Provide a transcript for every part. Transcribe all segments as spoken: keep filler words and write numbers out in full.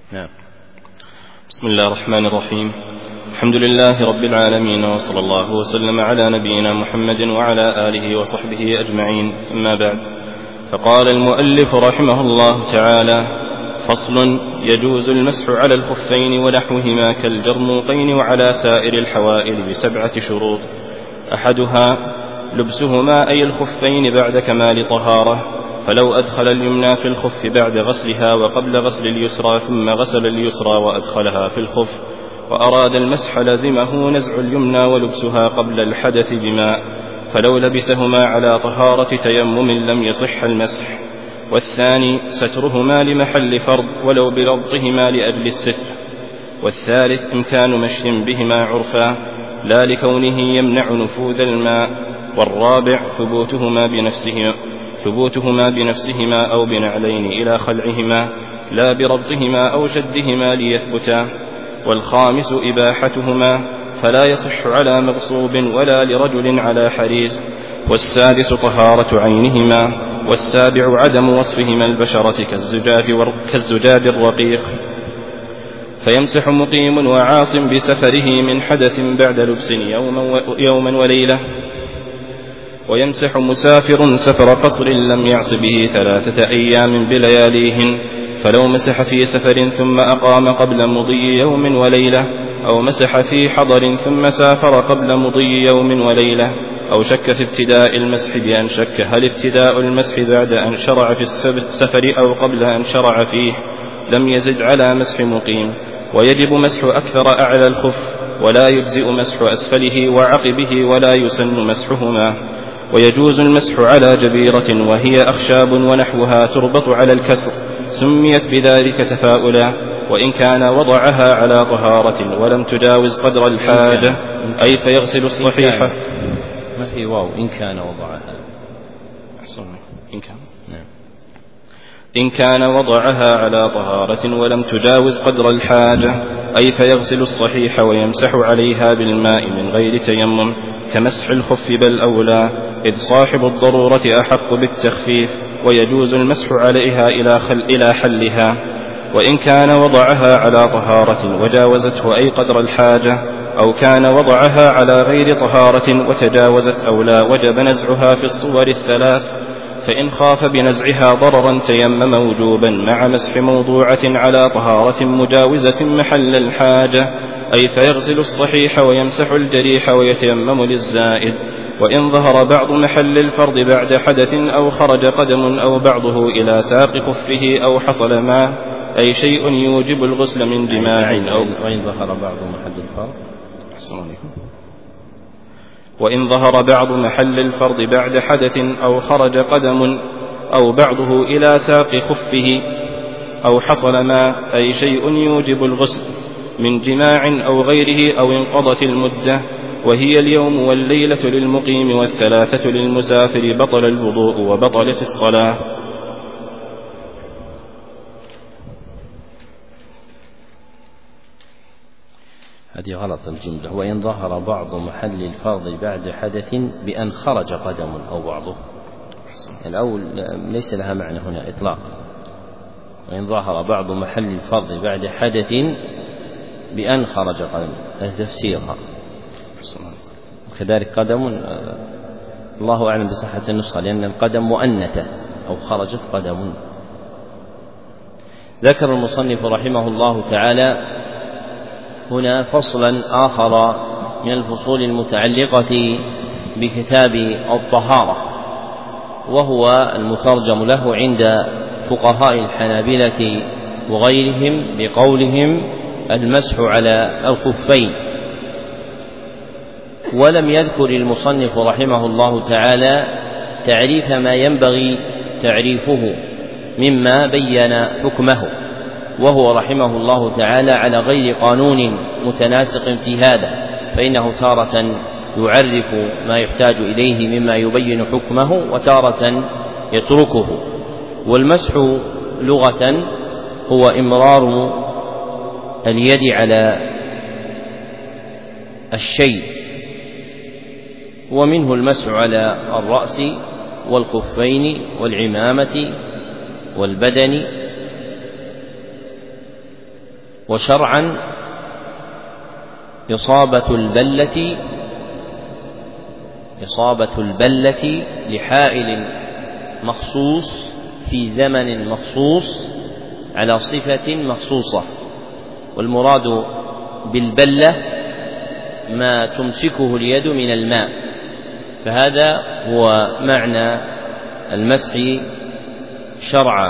نعم. بسم الله الرحمن الرحيم. الحمد لله رب العالمين، وصلى الله وسلم على نبينا محمد وعلى آله وصحبه أجمعين، أما بعد. فقال المؤلف رحمه الله تعالى: فصل: يجوز المسح على الخفين ونحوهما كالجرموقين وعلى سائر الحوائل بسبعة شروط. أحدها لبسهما أي الخفين بعد كمال طهارة، فلو أدخل اليمنى في الخف بعد غسلها وقبل غسل اليسرى ثم غسل اليسرى وأدخلها في الخف وأراد المسح لزمه نزع اليمنى ولبسها قبل الحدث بماء، فلو لبسهما على طهارة تيمم لم يصح المسح. والثاني سترهما لمحل فرض ولو بربطهما لأجل الستر. والثالث إمكان مشي بهما عرفا لا لكونه يمنع نفوذ الماء. والرابع ثبوتهما بنفسهما ثبوتهما بنفسهما أو بنعلين إلى خلعهما لا بربطهما أو شدهما ليثبتا. والخامس إباحتهما فلا يصح على مغصوب ولا لرجل على حرير. والسادس طهارة عينهما. والسابع عدم وصفهما البشرة كالزجاج الرقيق. فيمسح مقيم وعاص بسفره من حدث بعد لبس يوما وليلة. ويمسح مسافر سفر قصر لم يعص به ثلاثة أيام بلياليهن، فلو مسح في سفر ثم أقام قبل مضي يوم وليلة، أو مسح في حضر ثم سافر قبل مضي يوم وليلة، أو شك في ابتداء المسح بأن شك هل ابتداء المسح بعد أن شرع في السفر أو قبل أن شرع فيه، لم يزد على مسح مقيم. ويجب مسح أكثر أعلى الخف، ولا يجزئ مسح أسفله وعقبه، ولا يسن مسحهما. ويجوز المسح على جبيرة وهي أخشاب ونحوها تربط على الكسر، سميت بذلك تفاؤلا، وإن كان وضعها على طهارة ولم تجاوز قدر الحاجة، أي فيغسل الصحيحة. مسح واو إن كان وضعها إن كان إن كان وضعها على طهارة ولم تجاوز قدر الحاجة، أي فيغسل الصحيح ويمسح عليها بالماء من غير تيمم كمسح الخف بل أولى، إذ صاحب الضرورة أحق بالتخفيف، ويجوز المسح عليها إلى, خل إلى حلها. وإن كان وضعها على طهارة وجاوزته أي قدر الحاجة، أو كان وضعها على غير طهارة وتجاوزت أولى، وجب نزعها في الصور الثلاث. فإن خاف بنزعها ضررا تيمم وجوبا مع مسح موضوعة على طهارة مجاوزة محل الحاجة، أي فيغسل الصحيح ويمسح الجريح ويتيمم للزائد. وإن ظهر بعض محل الفرض بعد حدث أو خرج قدم أو بعضه إلى ساق خفه أو حصل ما أي شيء يوجب الغسل من جماع أو وإن ظهر بعض محل الفرض وإن ظهر بعض محل الفرض بعد حدث أو خرج قدم أو بعضه إلى ساق خفه أو حصل ما أي شيء يوجب الغسل من جماع أو غيره، أو انقضت المدة وهي اليوم والليلة للمقيم والثلاثة للمسافر، بطل الوضوء وبطلت الصلاة. هذه غلط الجملة. وإن ظهر بعض محل الفرض بعد حدث بأن خرج قدم أو بعضه، الأول ليس لها معنى هنا إطلاق. وإن ظهر بعض محل الفرض بعد حدث بأن خرج قدم، هذا تفسيرها. كذلك قدم، الله أعلم بصحة النسخة، لأن القدم مؤنثة أو خرجت قدم. ذكر المصنف رحمه الله تعالى هنا فصلا آخر من الفصول المتعلقة بكتاب الطهارة، وهو المترجم له عند فقهاء الحنابلة وغيرهم بقولهم المسح على الخفين. ولم يذكر المصنف رحمه الله تعالى تعريف ما ينبغي تعريفه مما بين حكمه، وهو رحمه الله تعالى على غير قانون متناسق في هذا، فإنه تارة يعرف ما يحتاج إليه مما يبين حكمه وتارة يتركه. والمسح لغة هو إمرار اليد على الشيء، ومنه المسح على الرأس والخفين والعمامة والبدن وشرعا إصابة البلة إصابة البلة لحائل مخصوص في زمن مخصوص على صفة مخصوصة، والمراد بالبلة ما تمسكه اليد من الماء، فهذا هو معنى المسح شرعا.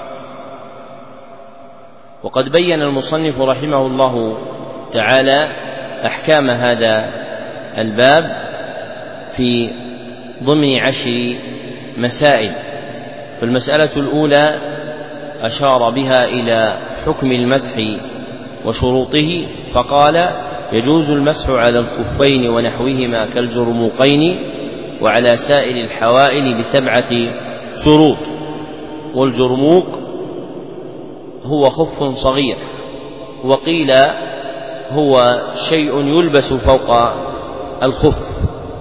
وقد بين المصنف رحمه الله تعالى أحكام هذا الباب في ضمن عشر مسائل، فالمسألة الأولى أشار بها إلى حكم المسح وشروطه، فقال: يجوز المسح على الخفين ونحوهما كالجرموقين وعلى سائر الحوائل بسبعة شروط. والجرموق هو خف صغير، وقيل هو شيء يلبس فوق الخف،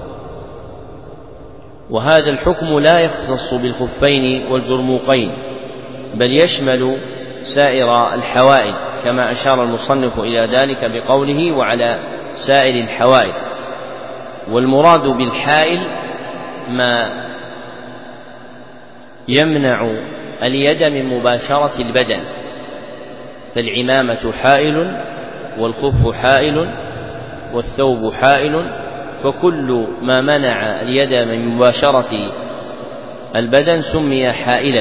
وهذا الحكم لا يختص بالخفين والجرموقين بل يشمل سائر الحوائل، كما أشار المصنف إلى ذلك بقوله: وعلى سائر الحوائل. والمراد بالحائل ما يمنع اليد من مباشرة البدن، فالعمامة حائل، والخف حائل، والثوب حائل، فكل ما منع اليد من مباشرة البدن سمي حائلا،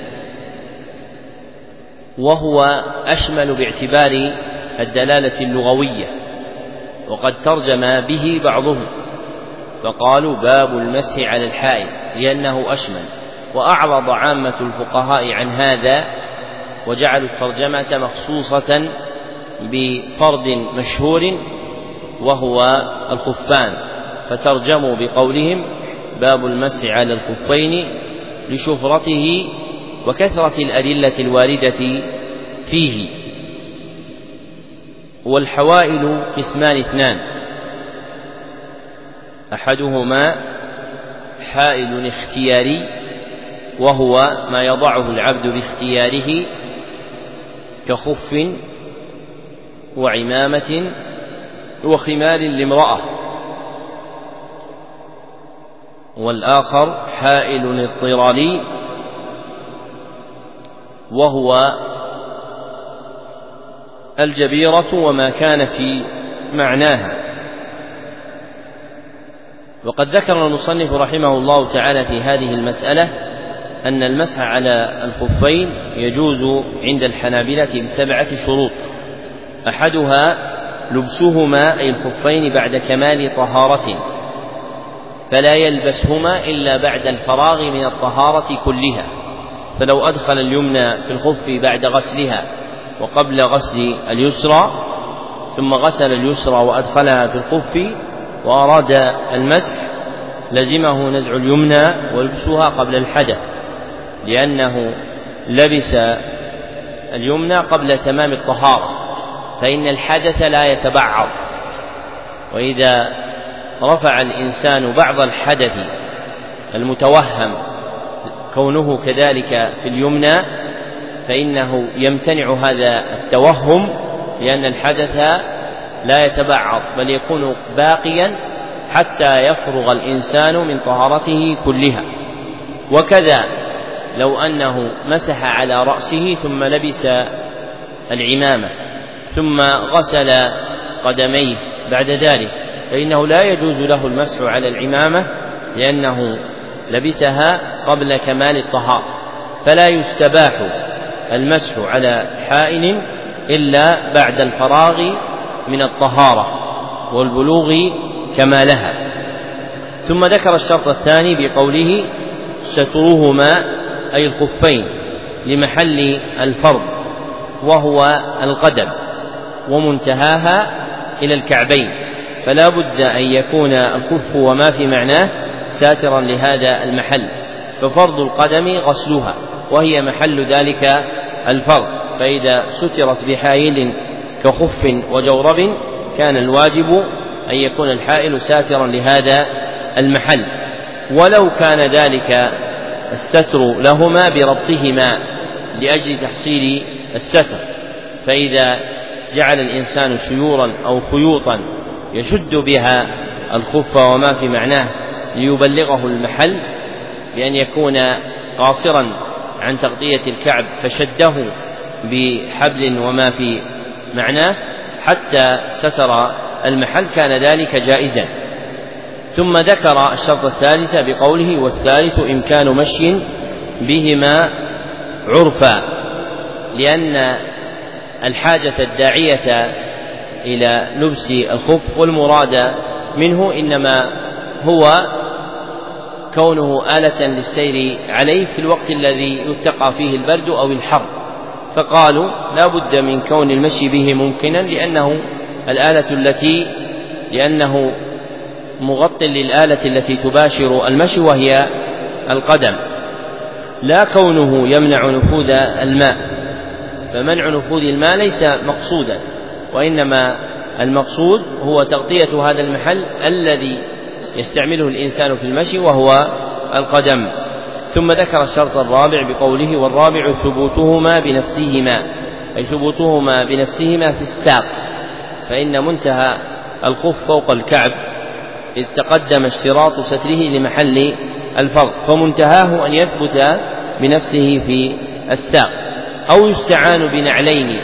وهو أشمل باعتبار الدلالة اللغوية، وقد ترجم به بعضهم فقالوا: باب المسح على الحائل، لأنه أشمل. وأعرض عامة الفقهاء عن هذا وجعلوا الترجمة مخصوصة بفرد مشهور وهو الخفان، فترجموا بقولهم: باب المسح على الخفين، لشهرته وكثرة الأدلة الواردة فيه. والحوائل قسمان اثنان: أحدهما حائل اختياري، وهو ما يضعه العبد باختياره كخف وعمامة وخمار لامرأة. والآخر حائل اضطراري، وهو الجبيرة وما كان في معناها. وقد ذكر المصنف رحمه الله تعالى في هذه المسألة أن المسح على الخفين يجوز عند الحنابلة بسبعة شروط: أحدها لبسهما أي الخفين بعد كمال طهارة، فلا يلبسهما إلا بعد الفراغ من الطهارة كلها، فلو أدخل اليمنى في الخف بعد غسلها وقبل غسل اليسرى، ثم غسل اليسرى وأدخلها في الخف وأراد المسح، لزمه نزع اليمنى ولبسها قبل الحدث، لأنه لبس اليمنى قبل تمام الطهارة، فإن الحدث لا يتبعض. وإذا رفع الإنسان بعض الحدث المتوهم كونه كذلك في اليمنى، فإنه يمتنع هذا التوهم، لأن الحدث لا يتبعض بل يكون باقيا حتى يفرغ الإنسان من طهارته كلها. وكذا لو أنه مسح على رأسه ثم لبس العمامة ثم غسل قدميه بعد ذلك، فإنه لا يجوز له المسح على العمامة، لأنه لبسها قبل كمال الطهارة، فلا يستباح المسح على حائل إلا بعد الفراغ من الطهارة والبلوغ كمالها. ثم ذكر الشرط الثاني بقوله: سترهما أي الخفين لمحل الفرض، وهو القدم ومنتهاها إلى الكعبين، فلا بد أن يكون الخف وما في معناه ساترا لهذا المحل، ففرض القدم غسلها وهي محل ذلك الفرض، فإذا سترت بحائل كخف وجورب كان الواجب أن يكون الحائل ساترا لهذا المحل، ولو كان ذلك الستر لهما بربطهما لأجل تحصيل الستر، فإذا جعل الإنسان شيورا أو خيوطا يشد بها الخف وما في معناه ليبلغه المحل، بأن يكون قاصرا عن تغطية الكعب فشده بحبل وما في معناه حتى ستر المحل، كان ذلك جائزا. ثم ذكر الشرط الثالث بقوله: والثالث إمكان مشي بهما عرفا، لأن الحاجة الداعية إلى لبس الخف والمراد منه إنما هو كونه آلة للسير عليه في الوقت الذي يتقى فيه البرد أو الحر، فقالوا لا بد من كون المشي به ممكنا، لأنه الآلة التي لأنه مغطٍ للآلة التي تباشر المشي وهي القدم، لا كونه يمنع نفوذ الماء، فمنع نفوذ الماء ليس مقصودا، وإنما المقصود هو تغطية هذا المحل الذي يستعمله الإنسان في المشي وهو القدم. ثم ذكر الشرط الرابع بقوله: والرابع ثبوتهما بنفسهما، أي ثبوتهما بنفسهما في الساق، فإن منتهى الخف فوق الكعب، إذ تقدم اشتراط ستره لمحل الفرض، فمنتهاه أن يثبت بنفسه في الساق، أو يستعان بنعلين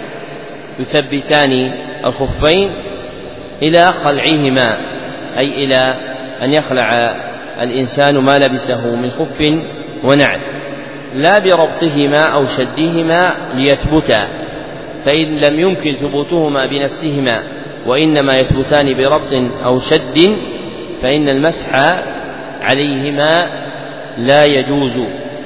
يثبتان الخفين إلى خلعهما، أي إلى أن يخلع الإنسان ما لبسه من خف ونعل، لا بربطهما أو شدهما ليثبتا، فإن لم يمكن ثبوتهما بنفسهما وإنما يثبتان بربط أو شد فإن المسح عليهما لا يجوز.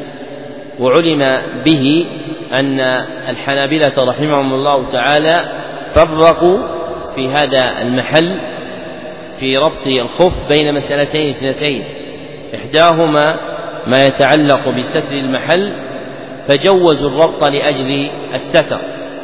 وعلم به أن الحنابلة رحمهم الله تعالى فرقوا في هذا المحل في ربط الخف بين مسألتين اثنتين، إحداهما ما يتعلق بستر المحل فجوزوا الربط لأجل الستر،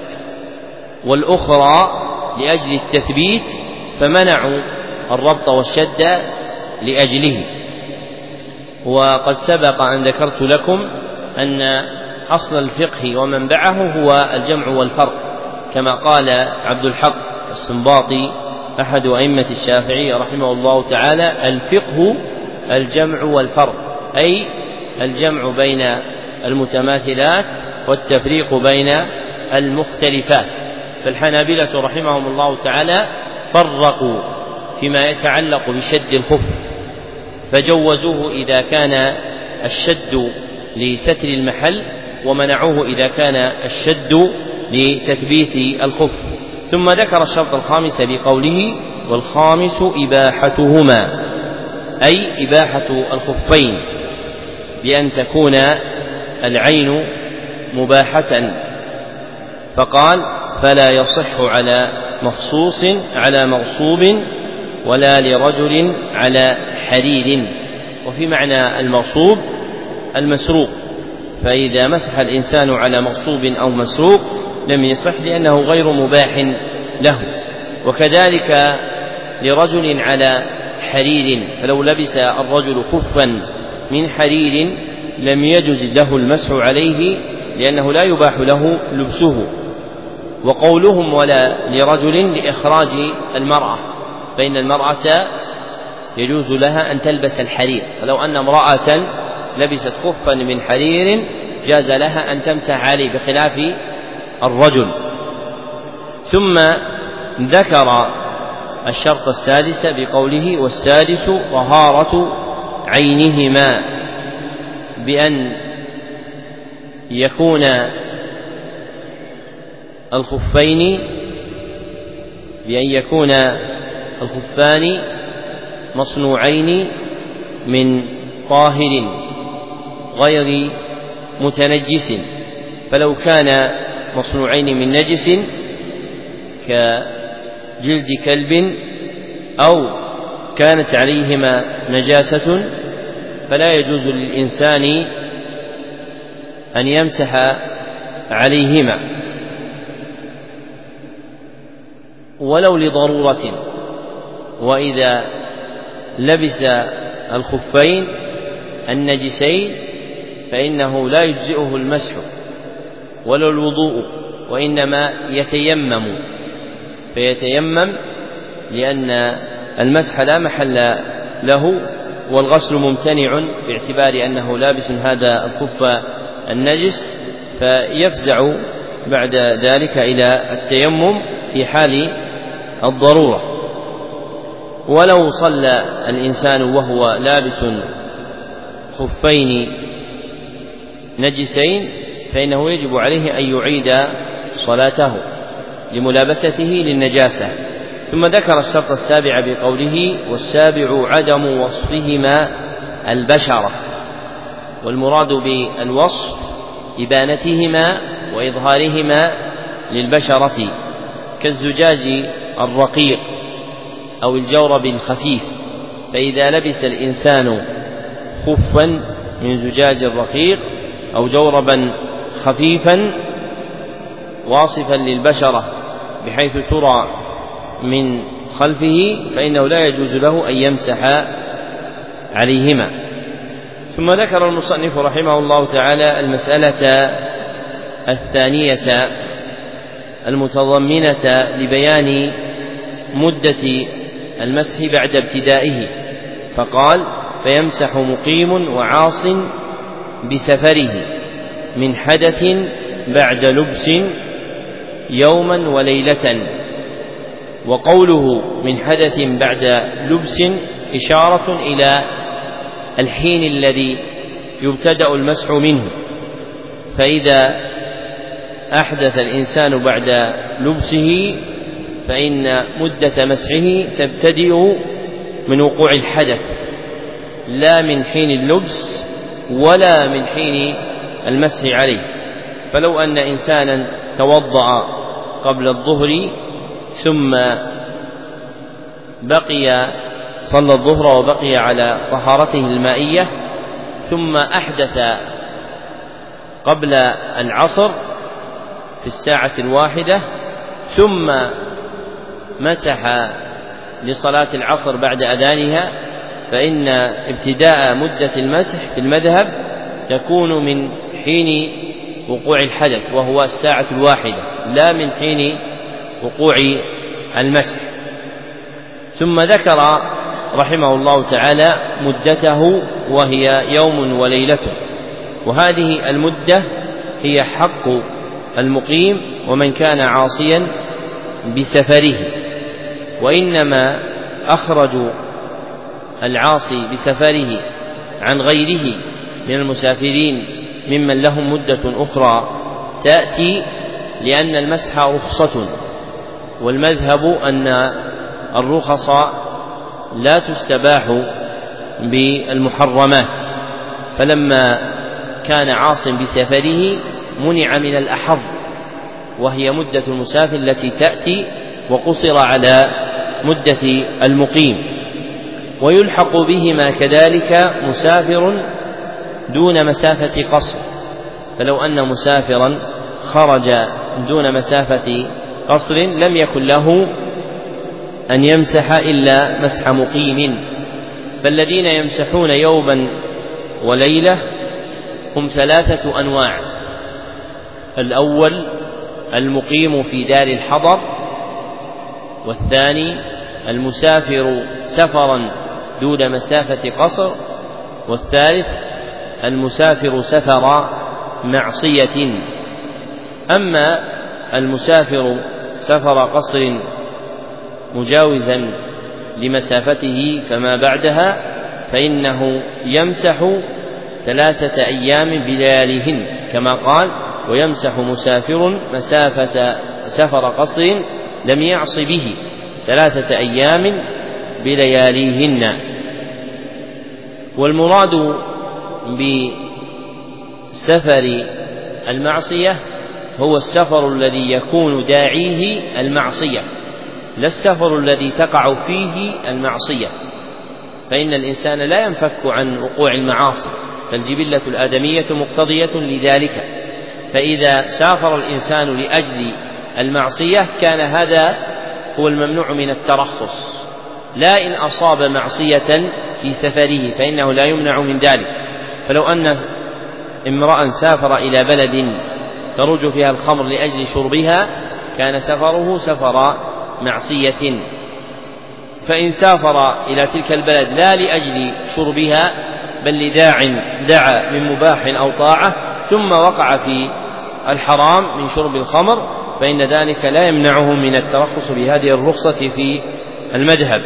والأخرى لأجل التثبيت فمنعوا الربط والشد لأجله. وقد سبق أن ذكرت لكم أن أصل الفقه ومنبعه هو الجمع والفرق، كما قال عبد الحق السنباطي أحد أئمة الشافعي رحمه الله تعالى: الفقه الجمع والفرق، أي الجمع بين المتماثلات والتفريق بين المختلفات. فالحنابلة رحمهم الله تعالى فرقوا فيما يتعلق بشد الخف، فجوزوه إذا كان الشد لستر المحل، ومنعوه إذا كان الشد لتثبيت الخف. ثم ذكر الشرط الخامس بقوله: والخامس إباحتهما، أي إباحة الخفين بأن تكون العين مباحة، فقال: فلا يصح على مخصوص على مغصوب ولا لرجل على حرير. وفي معنى المغصوب المسروق، فإذا مسح الإنسان على مغصوب أو مسروق لم يصح لأنه غير مباح له. وكذلك لرجل على حرير، فلو لبس الرجل خفا من حرير لم يجز له المسح عليه لأنه لا يباح له لبسه. وقولهم ولا لرجل لإخراج المرأة، فإن المرأة يجوز لها أن تلبس الحرير، فلو أن امرأة لبست خفا من حرير جاز لها أن تمسح عليه بخلاف الرجل. ثم ذكر الشرط السادس بقوله: والسادس طهارة عينهما، بأن يكون الخفين بأن يكون الخفان مصنوعين من طاهر غير متنجس، فلو كان مصنوعين من نجس كجلد كلب أو كانت عليهما نجاسة فلا يجوز للإنسان أن يمسح عليهما ولو لضرورة. وإذا لبس الخفين النجسين فإنه لا يجزئه المسح ولا الوضوء، وإنما يتيمم، فيتيمم لأن المسح لا محل له، والغسل ممتنع باعتبار أنه لابس هذا الخف النجس، فيفزع بعد ذلك إلى التيمم في حال الضرورة. ولو صلى الإنسان وهو لابس خفين نجسين فإنه يجب عليه أن يعيد صلاته لملابسته للنجاسة. ثم ذكر الشرط السابع بقوله: والسابع عدم وصفهما البشرة. والمراد بالوصف إبانتهما وإظهارهما للبشرة، كالزجاج الرقيق أو الجورب الخفيف. فإذا لبس الإنسان خفا من زجاج رقيق أو جوربا خفيفا واصفا للبشرة بحيث ترى من خلفه فإنه لا يجوز له أن يمسح عليهما. ثم ذكر المصنف رحمه الله تعالى المسألة الثانية المتضمنة لبيان مدة المسح بعد ابتدائه، فقال: فيمسح مقيم وعاص بسفره من حدث بعد لبس يوما وليلة. وقوله من حدث بعد لبس إشارة إلى الحين الذي يبتدأ المسح منه، فإذا أحدث الإنسان بعد لبسه فإن مدة مسحه تبتدئ من وقوع الحدث، لا من حين اللبس ولا من حين المسح عليه. فلو أن إنسانا توضأ قبل الظهر ثم بقي صلى الظهر وبقي على طهارته المائية، ثم أحدث قبل العصر في الساعة الواحدة، ثم مسح لصلاة العصر بعد أذانها، فإن ابتداء مدة المسح في المذهب تكون من حين وقوع الحدث وهو الساعة الواحدة، لا من حين وقوع المسح. ثم ذكر رحمه الله تعالى مدته وهي يوم وليلة، وهذه المدة هي حق المقيم ومن كان عاصيا بسفره. وإنما أخرجوا العاصي بسفره عن غيره من المسافرين ممن لهم مدة أخرى تأتي لأن المسح رخصة، والمذهب أن الرخص لا تستباح بالمحرمات، فلما كان عاص بسفره منع من الأحظ وهي مدة المسافر التي تأتي، وقصر على مدة المقيم. ويلحق بهما كذلك مسافر دون مسافة قصر، فلو أن مسافرا خرج دون مسافة قصر لم يكن له أن يمسح إلا مسح مقيم. فالذين يمسحون يوما وليلة هم ثلاثة أنواع: الأول المقيم في دار الحضر، والثاني المسافر سفرا دون مسافة قصر، والثالث المسافر سفر معصية. أما المسافر سفر قصر مجاوزا لمسافته فما بعدها فإنه يمسح ثلاثة أيام بلياليهن، كما قال: ويمسح مسافر مسافة سفر قصر لم يعص به ثلاثة أيام بلياليهن. والمراد بسفر المعصية هو السفر الذي يكون داعيه المعصية، لا السفر الذي تقع فيه المعصية، فإن الإنسان لا ينفك عن وقوع المعاصي، فالجبلة الآدمية مقتضية لذلك. فإذا سافر الإنسان لأجل المعصية كان هذا هو الممنوع من الترخص، لا إن أصاب معصية في سفره فإنه لا يمنع من ذلك. فلو أن امرأ سافر إلى بلد تروج فيها الخمر لأجل شربها كان سفره سفر معصية. فإن سافر إلى تلك البلد لا لأجل شربها بل لداع دعا من مباح أو طاعة ثم وقع في الحرام من شرب الخمر فإن ذلك لا يمنعه من الترخص بهذه الرخصة في المذهب.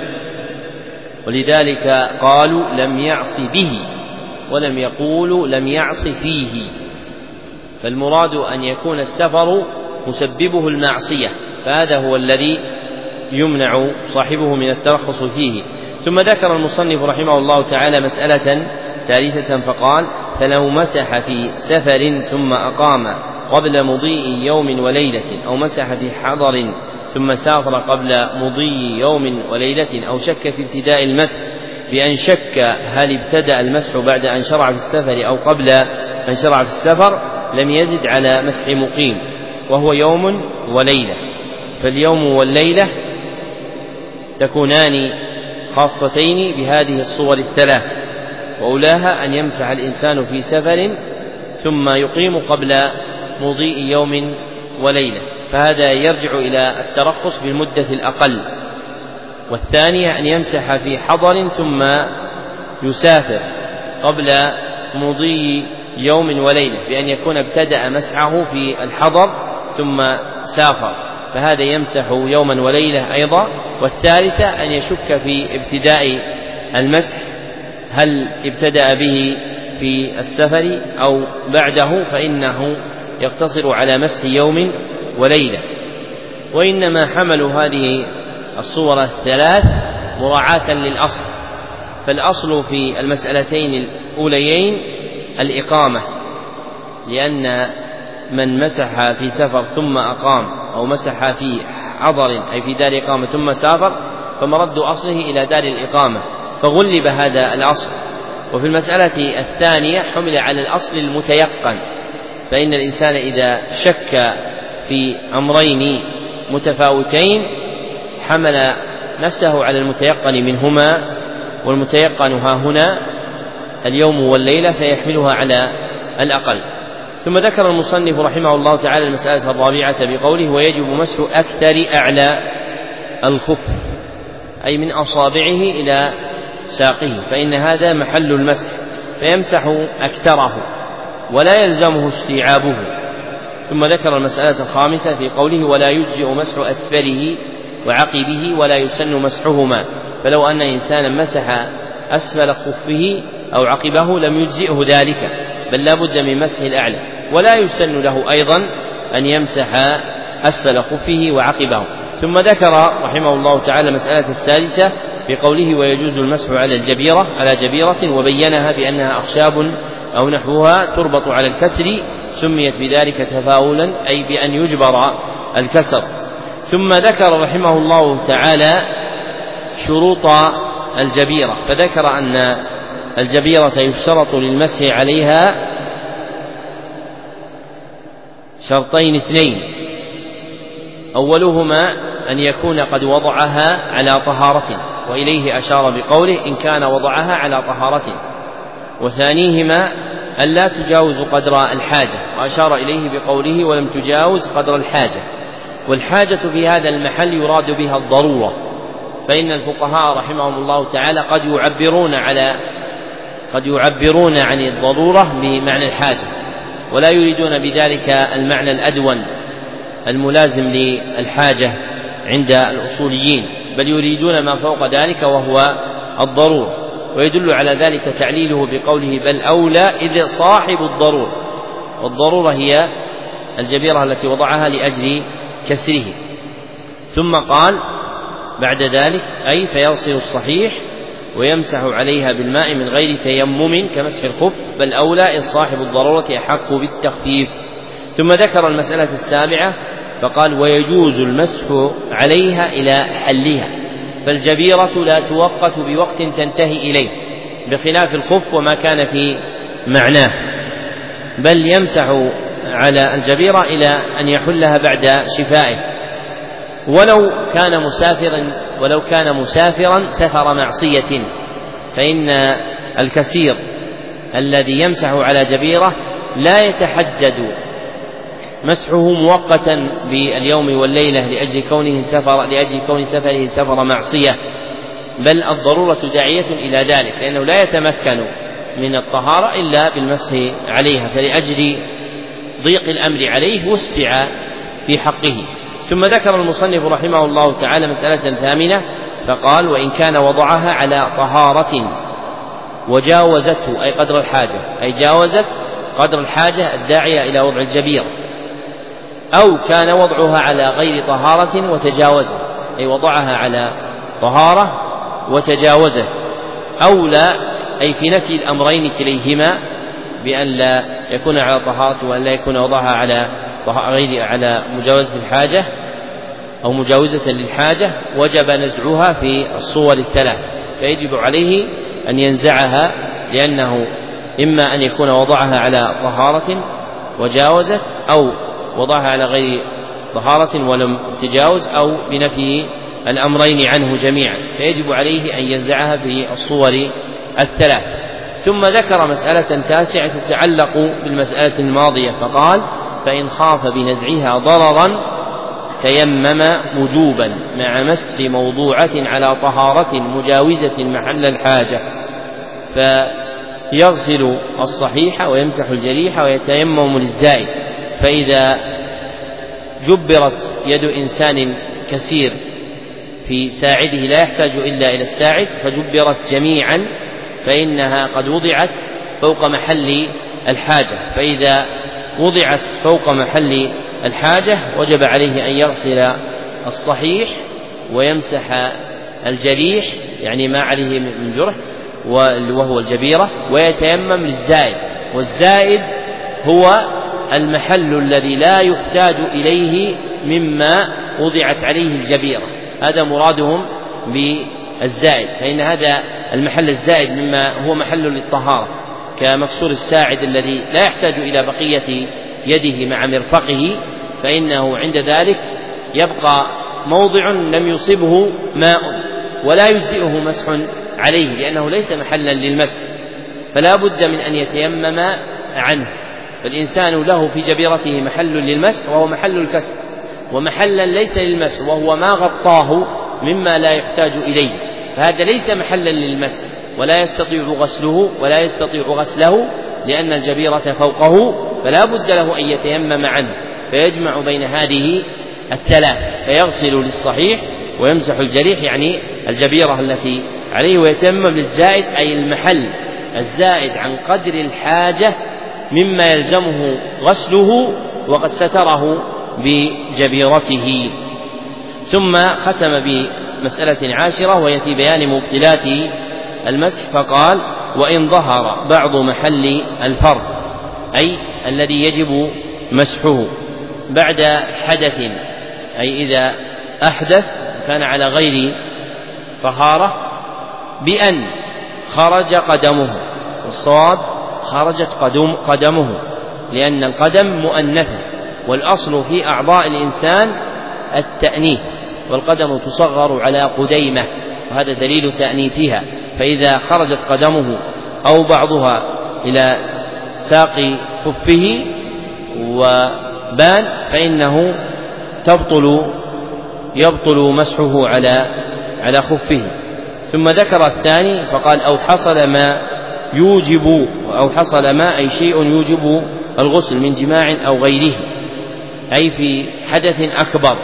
ولذلك قالوا لم يعص به ولم يقولوا لم يعص فيه، فالمراد أن يكون السفر مسببه المعصية، فهذا هو الذي يمنع صاحبه من الترخص فيه. ثم ذكر المصنف رحمه الله تعالى مسألة ثالثة فقال: فلو مسح في سفر ثم أقام قبل مضي يوم وليلة أو مسح في حضر ثم سافر قبل مضي يوم وليلة أو شك في ابتداء المسح بأن شك هل ابتدأ المسح بعد أن شرع في السفر أو قبل أن شرع في السفر لم يزد على مسح مقيم وهو يوم وليلة. فاليوم والليلة تكونان خاصتين بهذه الصور الثلاث، وأولاها أن يمسح الإنسان في سفر ثم يقيم قبل مضيء يوم وليلة، فهذا يرجع إلى الترخص بالمدة الأقل. والثانية أن يمسح في حضر ثم يسافر قبل مضي يوم وليلة بأن يكون ابتدأ مسحه في الحضر ثم سافر، فهذا يمسح يوما وليلة أيضا. والثالثة أن يشك في ابتداء المسح هل ابتدأ به في السفر أو بعده فإنه يقتصر على مسح يوم وليلة. وإنما حملوا هذه الصور الثلاث مراعاة للأصل، فالأصل في المسألتين الأوليين الإقامة، لأن من مسح في سفر ثم أقام أو مسح في حضر أي في دار إقامة ثم سافر فمرد أصله إلى دار الإقامة، فغلب هذا الأصل. وفي المسألة الثانية حمل على الأصل المتيقن، فإن الإنسان إذا شك في أمرين متفاوتين حمل نفسه على المتيقن منهما، والمتيقن ها هنا اليوم والليلة فيحملها على الأقل. ثم ذكر المصنف رحمه الله تعالى المسألة الرابعة بقوله: ويجب مسح أكثر أعلى الخف أي من أصابعه إلى ساقه، فإن هذا محل المسح فيمسح أكثره ولا يلزمه استيعابه. ثم ذكر المسألة الخامسة في قوله: ولا يجزئ مسح أسفله وعقبه ولا يسن مسحهما، فلو أن إنسانا مسح أسفل خفه أو عقبه لم يجزئه ذلك بل لا بد من مسح الأعلى، ولا يسن له أيضا أن يمسح أسفل خفه وعقبه. ثم ذكر رحمه الله تعالى المسألة السادسة بقوله: ويجوز المسح على الجبيرة على جبيرة، وبينها بأنها أخشاب أو نحوها تربط على الكسر، سميت بذلك تفاؤلا أي بأن يجبر الكسر. ثم ذكر رحمه الله تعالى شروط الجبيرة، فذكر أن الجبيرة يشترط للمسح عليها شرطين اثنين، أولهما أن يكون قد وضعها على طهارة، وإليه أشار بقوله: إن كان وضعها على طهارة. وثانيهما أن لا تجاوز قدر الحاجة، وأشار إليه بقوله: ولم تجاوز قدر الحاجة. والحاجة في هذا المحل يراد بها الضرورة، فإن الفقهاء رحمهم الله تعالى قد يعبرون على قد يعبرون عن الضرورة بمعنى الحاجة، ولا يريدون بذلك المعنى الأدون الملازم للحاجة عند الأصوليين، بل يريدون ما فوق ذلك وهو الضرورة. ويدل على ذلك تعليله بقوله: بل أولى إذ صاحب الضرورة، والضرورة هي الجبيرة التي وضعها لأجل كسره. ثم قال بعد ذلك: أي فيغسل الصحيح ويمسح عليها بالماء من غير تيمم كمسح الخف، بل أولى إذ صاحب الضرورة أحق بالتخفيف. ثم ذكر المسألة السابعة فقال: ويجوز المسح عليها إلى حلها، فالجبيرة لا توقت بوقت تنتهي إليه بخلاف الخف وما كان في معناه، بل يمسح على الجبيرة إلى أن يحلها بعد شفائه. ولو كان مسافرا ولو كان مسافرا سفر معصية، فإن الكثير الذي يمسح على جبيرة لا يتحدد مسحه مؤقتا باليوم والليلة لأجل كونه سفر لأجل كون سفره سفر معصية، بل الضرورة داعية إلى ذلك، لأنه لا يتمكن من الطهارة إلا بالمسح عليها، فلأجل ضيق الأمر عليه وسع في حقه. ثم ذكر المصنف رحمه الله تعالى مسألة ثامنة فقال: وإن كان وضعها على طهارة وجاوزته، أي قدر الحاجة، أي جاوزت قدر الحاجة الداعية إلى وضع الجبيرة، أو كان وضعها على غير طهارة وتجاوزت، أي وضعها على طهارة وتجاوزت، أو لا، أي في نفي الأمرين كليهما، بأن لا يكون على طهارة وأن لا يكون وضعها على غير على مجاوزة الحاجة أو مجاوزة للحاجة، وجب نزعها في الصور الثلاث، فيجب عليه أن ينزعها، لأنه إما أن يكون وضعها على طهارة وجاوزت، أو وضعها على غير طهارة ولم تجاوز، أو بنفي الأمرين عنه جميعا، فيجب عليه أن ينزعها في الصور الثلاث. ثم ذكر مسألة تاسعة تتعلق بالمسألة الماضية فقال: فإن خاف بنزعها ضررا تيمم وجوبا مع مس موضوعة على طهارة مجاوزة محل الحاجة، فيغسل الصحيح ويمسح الجريح ويتيمم للزائد. فإذا جبرت يد إنسان كثير في ساعده لا يحتاج إلا إلى الساعد، فجبرت جميعا، فإنها قد وضعت فوق محل الحاجة، فإذا وضعت فوق محل الحاجة وجب عليه أن يغسل الصحيح ويمسح الجريح، يعني ما عليه من جرح وهو الجبيرة، ويتيمم للزائد. والزائد هو المحل الذي لا يحتاج إليه مما وضعت عليه الجبيرة، هذا مرادهم بالزائد، فإن هذا المحل الزائد مما هو محل للطهارة، كمكسور الساعد الذي لا يحتاج إلى بقية يده مع مرفقه، فإنه عند ذلك يبقى موضع لم يصبه ماء ولا يجزئه مسح عليه، لأنه ليس محلا للمسح، فلا بد من أن يتيمم عنه. فالإنسان له في جبيرته محل للمسح وهو محل الكسر، ومحلا ليس للمسح وهو ما غطاه مما لا يحتاج إليه، فهذا ليس محلا للمسح ولا يستطيع غسله ولا يستطيع غسله لأن الجبيرة فوقه، فلا بد له أن يتيمم عنه، فيجمع بين هذه الثلاث، فيغسل للصحيح ويمسح الجريح يعني الجبيرة التي عليه، ويتيمم للزائد أي المحل الزائد عن قدر الحاجة مما يلزمه غسله وقد ستره بجبيرته. ثم ختم بمسألة عاشرة وهي في بيان مبطلات المسح فقال: وإن ظهر بعض محل الفرض، أي الذي يجب مسحه بعد حدث، أي إذا أحدث كان على غير طهارة، بأن خرج قدمه، والصواب خرجت قدم قدمه لأن القدم مؤنثة، والأصل في أعضاء الإنسان التأنيث، والقدم تصغر على قديمة، وهذا دليل تأنيثها، فإذا خرجت قدمه أو بعضها إلى ساق خفه وبان فإنه تبطل يبطل مسحه على على خفه. ثم ذكر الثاني فقال: أو حصل ما يوجب، أو حصل ما أي شيء يوجب الغسل من جماع أو غيره، أي في حدث أكبر،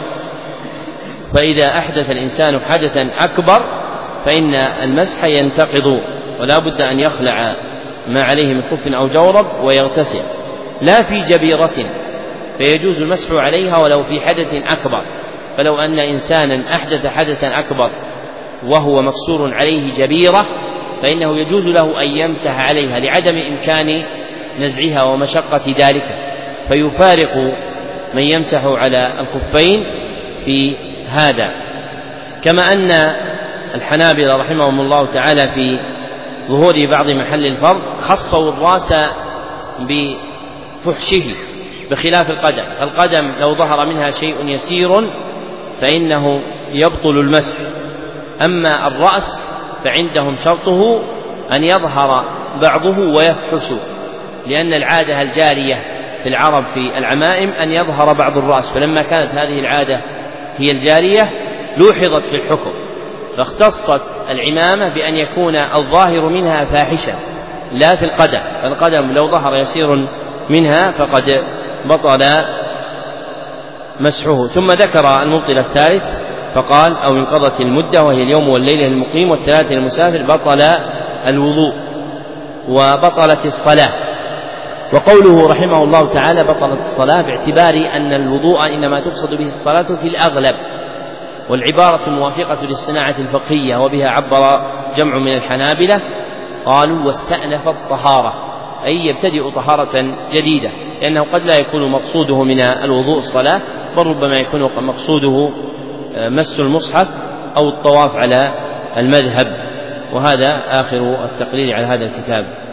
فإذا أحدث الإنسان حدثا أكبر فإن المسح ينتقض، ولا بد أن يخلع ما عليه من خف أو جورب ويغتسل، لا في جبيرة فيجوز المسح عليها ولو في حدث أكبر، فلو أن إنسانا أحدث حدثا أكبر وهو مكسور عليه جبيرة فإنه يجوز له أن يمسح عليها لعدم إمكان نزعها ومشقة ذلك، فيفارق من يمسح على الخفين في هذا. كما أن الحنابلة رحمهم الله تعالى في ظهور بعض محل الفرض خصوا الرأس بفحشه بخلاف القدم، فالقدم لو ظهر منها شيء يسير فإنه يبطل المسح، أما الرأس فعندهم شرطه أن يظهر بعضه ويفحش، لأن العادة الجارية في العرب في العمائم أن يظهر بعض الرأس، فلما كانت هذه العادة هي الجارية لوحظت في الحكم، فاختصت العمامة بأن يكون الظاهر منها فاحشا لا في القدم، فالقدم لو ظهر يسير منها فقد بطل مسحه. ثم ذكر المبطل الثالث فقال: أو انقضت المدة وهي اليوم والليلة للمقيم والثلاثة للمسافر بطل الوضوء وبطلت الصلاة. وقوله رحمه الله تعالى بطلت الصلاة باعتبار أن الوضوء إنما تقصد به الصلاة في الأغلب، والعبارة موافقة للصناعة الفقهية، وبها عبر جمع من الحنابلة قالوا: واستأنف الطهارة، أي يبتدئ طهارة جديدة، لأنه قد لا يكون مقصوده من الوضوء الصلاة، بل ربما يكون مقصوده مس المصحف أو الطواف على المذهب. وهذا آخر التقرير على هذا الكتاب.